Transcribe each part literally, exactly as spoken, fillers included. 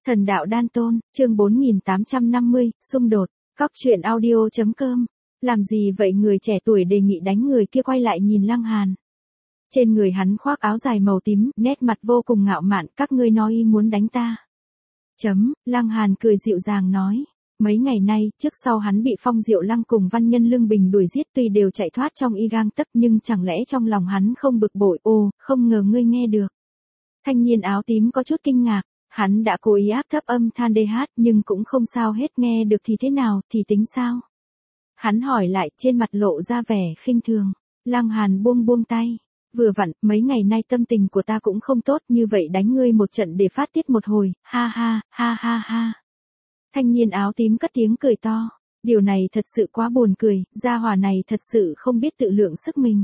Thần đạo đan tôn, chương bốn nghìn tám trăm năm mươi, xung đột, cóc truyện audio chấm com. Làm gì vậy? Người trẻ tuổi đề nghị đánh người kia quay lại nhìn Lăng Hàn. Trên người hắn khoác áo dài màu tím, nét mặt vô cùng ngạo mạn, các ngươi nói y muốn đánh ta. Chấm, Lăng Hàn cười dịu dàng nói. Mấy ngày nay, trước sau hắn bị Phong Diệu Lăng cùng văn nhân Lương Bình đuổi giết, tuy đều chạy thoát trong y gang tấc, nhưng chẳng lẽ trong lòng hắn không bực bội? Ồ, không ngờ ngươi nghe được. Thanh niên áo tím có chút kinh ngạc. Hắn đã cố ý áp thấp âm than đê hát, nhưng cũng không sao hết, nghe được thì thế nào, thì tính sao? Hắn hỏi lại, trên mặt lộ ra vẻ khinh thường. Lăng Hàn buông buông tay. Vừa vặn, mấy ngày nay tâm tình của ta cũng không tốt, như vậy đánh ngươi một trận để phát tiết một hồi, ha ha, ha ha ha. Thanh niên áo tím cất tiếng cười to. Điều này thật sự quá buồn cười, gia hỏa này thật sự không biết tự lượng sức mình.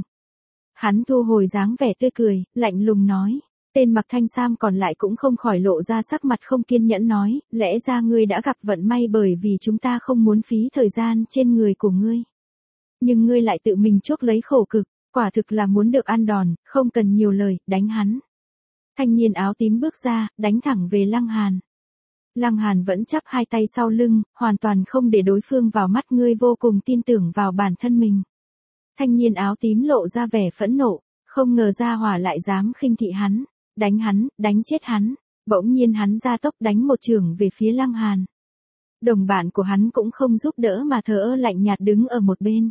Hắn thu hồi dáng vẻ tươi cười, lạnh lùng nói. Tên mặc thanh sam còn lại cũng không khỏi lộ ra sắc mặt không kiên nhẫn nói, lẽ ra ngươi đã gặp vận may bởi vì chúng ta không muốn phí thời gian trên người của ngươi. Nhưng ngươi lại tự mình chuốc lấy khổ cực, quả thực là muốn được ăn đòn, không cần nhiều lời, đánh hắn. Thanh niên áo tím bước ra, đánh thẳng về Lăng Hàn. Lăng Hàn vẫn chắp hai tay sau lưng, hoàn toàn không để đối phương vào mắt, ngươi vô cùng tin tưởng vào bản thân mình. Thanh niên áo tím lộ ra vẻ phẫn nộ, không ngờ gia hỏa lại dám khinh thị hắn. Đánh hắn, đánh chết hắn. Bỗng nhiên hắn ra tốc đánh một chưởng về phía Lăng Hàn. Đồng bạn của hắn cũng không giúp đỡ mà thờ ơ lạnh nhạt đứng ở một bên.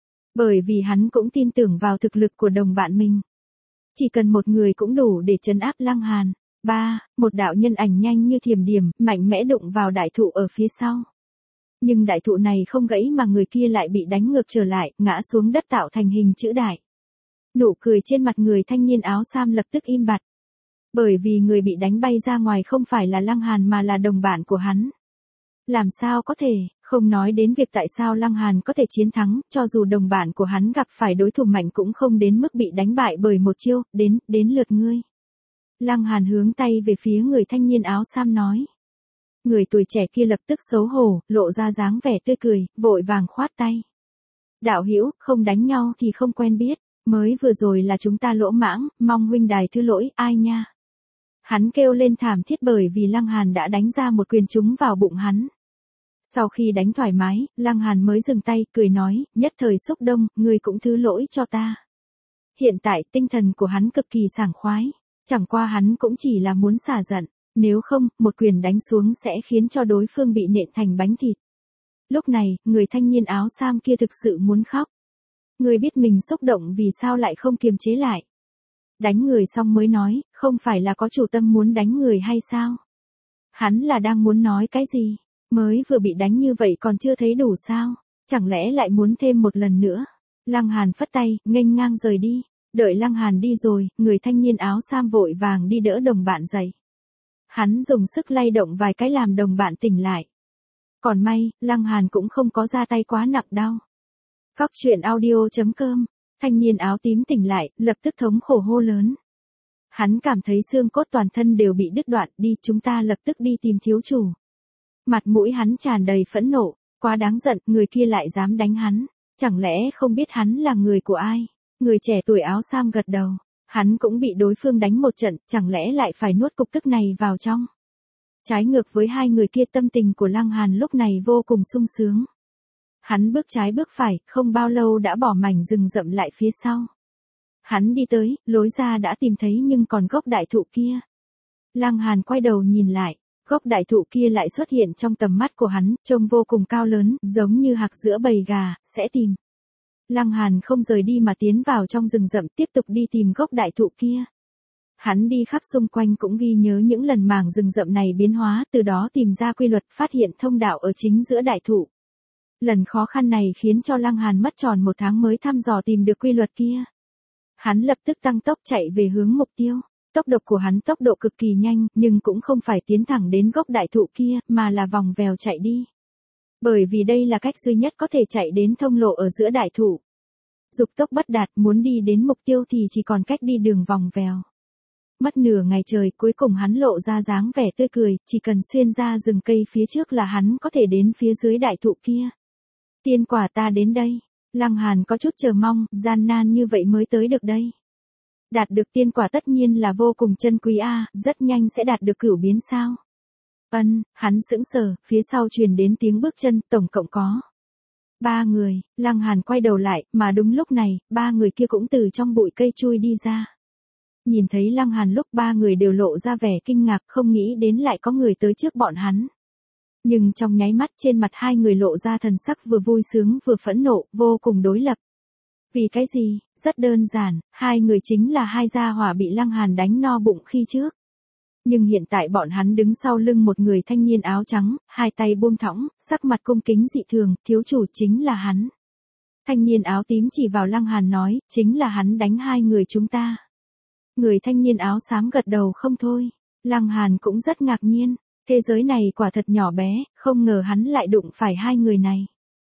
Bởi vì hắn cũng tin tưởng vào thực lực của đồng bạn mình. Chỉ cần một người cũng đủ để trấn áp Lăng Hàn. Ba, một đạo nhân ảnh nhanh như thiểm điểm, mạnh mẽ đụng vào đại thụ ở phía sau. Nhưng đại thụ này không gãy mà người kia lại bị đánh ngược trở lại, ngã xuống đất tạo thành hình chữ đại. Nụ cười trên mặt người thanh niên áo sam lập tức im bặt. Bởi vì người bị đánh bay ra ngoài không phải là Lăng Hàn mà là đồng bạn của hắn. Làm sao có thể, không nói đến việc tại sao Lăng Hàn có thể chiến thắng, cho dù đồng bạn của hắn gặp phải đối thủ mạnh cũng không đến mức bị đánh bại bởi một chiêu, đến, đến lượt ngươi. Lăng Hàn hướng tay về phía người thanh niên áo sam nói. Người tuổi trẻ kia lập tức xấu hổ, lộ ra dáng vẻ tươi cười, vội vàng khoát tay. Đạo hữu, không đánh nhau thì không quen biết, mới vừa rồi là chúng ta lỗ mãng, mong huynh đài thứ lỗi, ai nha. Hắn kêu lên thảm thiết bởi vì Lăng Hàn đã đánh ra một quyền trúng vào bụng hắn. Sau khi đánh thoải mái, Lăng Hàn mới dừng tay, cười nói, nhất thời xúc động, ngươi cũng thứ lỗi cho ta. Hiện tại tinh thần của hắn cực kỳ sảng khoái, chẳng qua hắn cũng chỉ là muốn xả giận, nếu không, một quyền đánh xuống sẽ khiến cho đối phương bị nện thành bánh thịt. Lúc này, người thanh niên áo sam kia thực sự muốn khóc. Ngươi biết mình xúc động vì sao lại không kiềm chế lại. Đánh người xong mới nói, không phải là có chủ tâm muốn đánh người hay sao? Hắn là đang muốn nói cái gì? Mới vừa bị đánh như vậy còn chưa thấy đủ sao? Chẳng lẽ lại muốn thêm một lần nữa? Lăng Hàn phất tay, nghênh ngang rời đi. Đợi Lăng Hàn đi rồi, người thanh niên áo sam vội vàng đi đỡ đồng bạn dậy. Hắn dùng sức lay động vài cái làm đồng bạn tỉnh lại. Còn may, Lăng Hàn cũng không có ra tay quá nặng đau. Cóc truyện audio chấm com. Thanh niên áo tím tỉnh lại, lập tức thống khổ hô lớn. Hắn cảm thấy xương cốt toàn thân đều bị đứt đoạn, đi, chúng ta lập tức đi tìm thiếu chủ. Mặt mũi hắn tràn đầy phẫn nộ, quá đáng giận, người kia lại dám đánh hắn, chẳng lẽ không biết hắn là người của ai? Người trẻ tuổi áo sam gật đầu, hắn cũng bị đối phương đánh một trận, chẳng lẽ lại phải nuốt cục tức này vào trong? Trái ngược với hai người kia, tâm tình của Lăng Hàn lúc này vô cùng sung sướng. Hắn bước trái bước phải, không bao lâu đã bỏ mảnh rừng rậm lại phía sau. Hắn đi tới, lối ra đã tìm thấy nhưng còn gốc đại thụ kia. Lăng Hàn quay đầu nhìn lại, gốc đại thụ kia lại xuất hiện trong tầm mắt của hắn, trông vô cùng cao lớn, giống như hạc giữa bầy gà, sẽ tìm. Lăng Hàn không rời đi mà tiến vào trong rừng rậm tiếp tục đi tìm gốc đại thụ kia. Hắn đi khắp xung quanh cũng ghi nhớ những lần mảng rừng rậm này biến hóa, từ đó tìm ra quy luật, phát hiện thông đạo ở chính giữa đại thụ. Lần khó khăn này khiến cho Lăng Hàn mất tròn một tháng mới thăm dò tìm được quy luật kia. Hắn lập tức tăng tốc chạy về hướng mục tiêu. Tốc độ của hắn tốc độ cực kỳ nhanh, nhưng cũng không phải tiến thẳng đến gốc đại thụ kia, mà là vòng vèo chạy đi. Bởi vì đây là cách duy nhất có thể chạy đến thông lộ ở giữa đại thụ. Dục tốc bất đạt, muốn đi đến mục tiêu thì chỉ còn cách đi đường vòng vèo. Mất nửa ngày trời, cuối cùng hắn lộ ra dáng vẻ tươi cười, chỉ cần xuyên ra rừng cây phía trước là hắn có thể đến phía dưới đại thụ kia. Tiên quả ta đến đây. Lăng Hàn có chút chờ mong, gian nan như vậy mới tới được đây. Đạt được tiên quả tất nhiên là vô cùng chân quý a, à, rất nhanh sẽ đạt được cửu biến sao. Ân, hắn sững sờ, phía sau truyền đến tiếng bước chân, tổng cộng có ba người. Lăng Hàn quay đầu lại, mà đúng lúc này, ba người kia cũng từ trong bụi cây chui đi ra. Nhìn thấy Lăng Hàn lúc ba người đều lộ ra vẻ kinh ngạc, không nghĩ đến lại có người tới trước bọn hắn. Nhưng trong nháy mắt trên mặt hai người lộ ra thần sắc vừa vui sướng vừa phẫn nộ, vô cùng đối lập. Vì cái gì? Rất đơn giản, hai người chính là hai gia hỏa bị Lăng Hàn đánh no bụng khi trước. Nhưng hiện tại bọn hắn đứng sau lưng một người thanh niên áo trắng, hai tay buông thõng, sắc mặt cung kính dị thường, thiếu chủ chính là hắn. Thanh niên áo tím chỉ vào Lăng Hàn nói, chính là hắn đánh hai người chúng ta. Người thanh niên áo xám gật đầu không thôi. Lăng Hàn cũng rất ngạc nhiên, thế giới này quả thật nhỏ bé, không ngờ hắn lại đụng phải hai người này.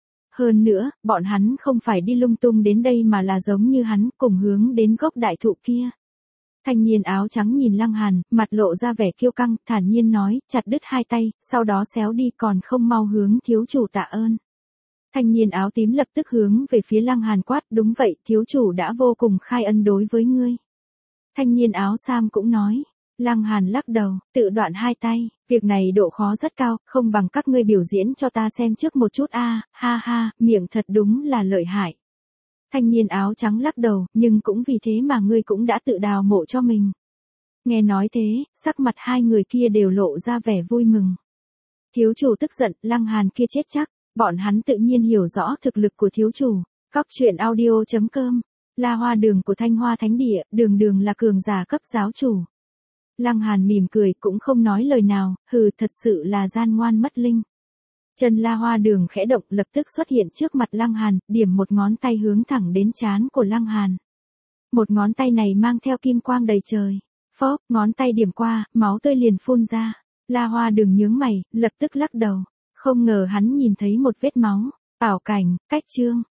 Hơn nữa, bọn hắn không phải đi lung tung đến đây mà là giống như hắn cùng hướng đến gốc đại thụ kia. Thanh niên áo trắng nhìn Lăng Hàn, mặt lộ ra vẻ kiêu căng, thản nhiên nói, chặt đứt hai tay, sau đó xéo đi còn không mau hướng thiếu chủ tạ ơn. Thanh niên áo tím lập tức hướng về phía Lăng Hàn quát, đúng vậy, thiếu chủ đã vô cùng khai ân đối với ngươi. Thanh niên áo sam cũng nói. Lăng Hàn lắc đầu, tự đoạn hai tay, việc này độ khó rất cao, không bằng các ngươi biểu diễn cho ta xem trước một chút a, ha ha, miệng thật đúng là lợi hại. Thanh niên áo trắng lắc đầu, nhưng cũng vì thế mà ngươi cũng đã tự đào mộ cho mình. Nghe nói thế, sắc mặt hai người kia đều lộ ra vẻ vui mừng. Thiếu chủ tức giận, Lăng Hàn kia chết chắc, bọn hắn tự nhiên hiểu rõ thực lực của thiếu chủ. Cóc truyện audio chấm com, La Hoa Đường của Thanh Hoa Thánh Địa, đường đường là cường giả cấp giáo chủ. Lăng Hàn mỉm cười cũng không nói lời nào, hừ, thật sự là gian ngoan mất linh. Chân La Hoa Đường khẽ động lập tức xuất hiện trước mặt Lăng Hàn, điểm một ngón tay hướng thẳng đến trán của Lăng Hàn. Một ngón tay này mang theo kim quang đầy trời. Phốc, ngón tay điểm qua, máu tươi liền phun ra. La Hoa Đường nhướng mày, lập tức lắc đầu. Không ngờ hắn nhìn thấy một vết máu. Ảo cảnh, cách chương.